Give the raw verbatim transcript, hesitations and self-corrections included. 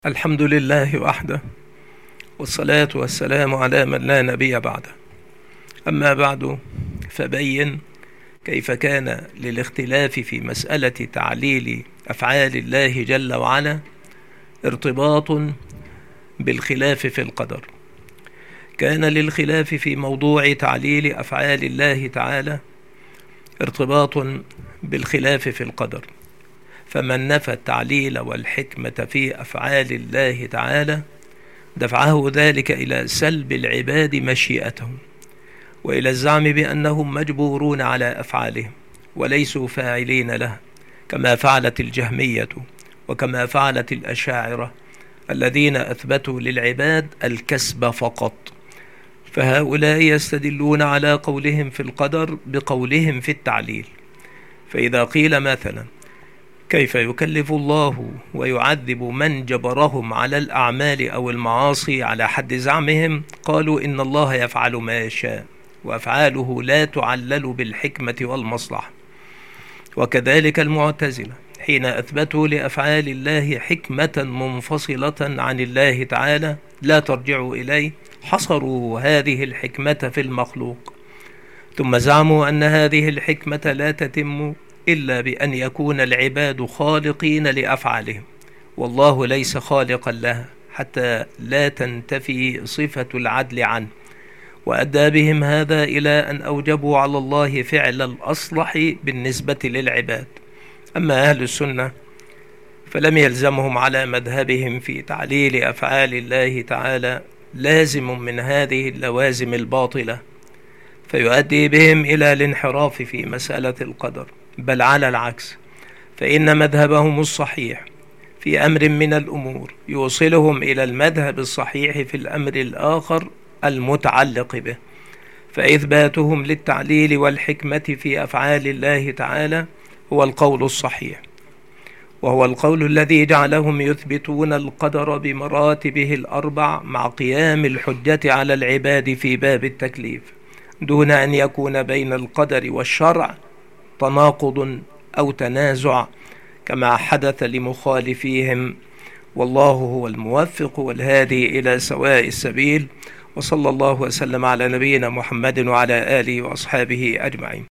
الحمد لله وحده، والصلاة والسلام على من لا نبي بعده. أما بعد، فبين كيف كان للاختلاف في مسألة تعليل أفعال الله جل وعلا ارتباط بالخلاف في القدر. كان للخلاف في موضوع تعليل أفعال الله تعالى ارتباط بالخلاف في القدر، فمن نفى التعليل والحكمة في أفعال الله تعالى دفعه ذلك إلى سلب العباد مشيئتهم، وإلى الزعم بأنهم مجبورون على أفعالهم وليسوا فاعلين لها، كما فعلت الجهمية وكما فعلت الأشاعرة الذين أثبتوا للعباد الكسب فقط. فهؤلاء يستدلون على قولهم في القدر بقولهم في التعليل. فإذا قيل مثلا كيف يكلف الله ويعذب من جبرهم على الأعمال أو المعاصي على حد زعمهم، قالوا إن الله يفعل ما يشاء وأفعاله لا تعلل بالحكمة والمصلحة. وكذلك المعتزلة حين أثبتوا لأفعال الله حكمة منفصلة عن الله تعالى لا ترجع إليه، حصروا هذه الحكمة في المخلوق، ثم زعموا أن هذه الحكمة لا تتم إلا بأن يكون العباد خالقين لأفعالهم، والله ليس خالقا لها حتى لا تنتفي صفة العدل عنه. وأدى بهم هذا إلى أن أوجبوا على الله فعل الأصلح بالنسبة للعباد. أما أهل السنة فلم يلزمهم على مذهبهم في تعليل أفعال الله تعالى لازم من هذه اللوازم الباطلة فيؤدي بهم إلى الانحراف في مسألة القدر، بل على العكس، فإن مذهبهم الصحيح في أمر من الأمور يوصلهم إلى المذهب الصحيح في الأمر الآخر المتعلق به. فإثباتهم للتعليل والحكمة في أفعال الله تعالى هو القول الصحيح، وهو القول الذي جعلهم يثبتون القدر بمراتبه الأربع مع قيام الحجة على العباد في باب التكليف، دون أن يكون بين القدر والشرع تناقض أو تنازع كما حدث لمخالفيهم. والله هو الموفق والهادي إلى سواء السبيل، وصلى الله وسلم على نبينا محمد وعلى آله وأصحابه أجمعين.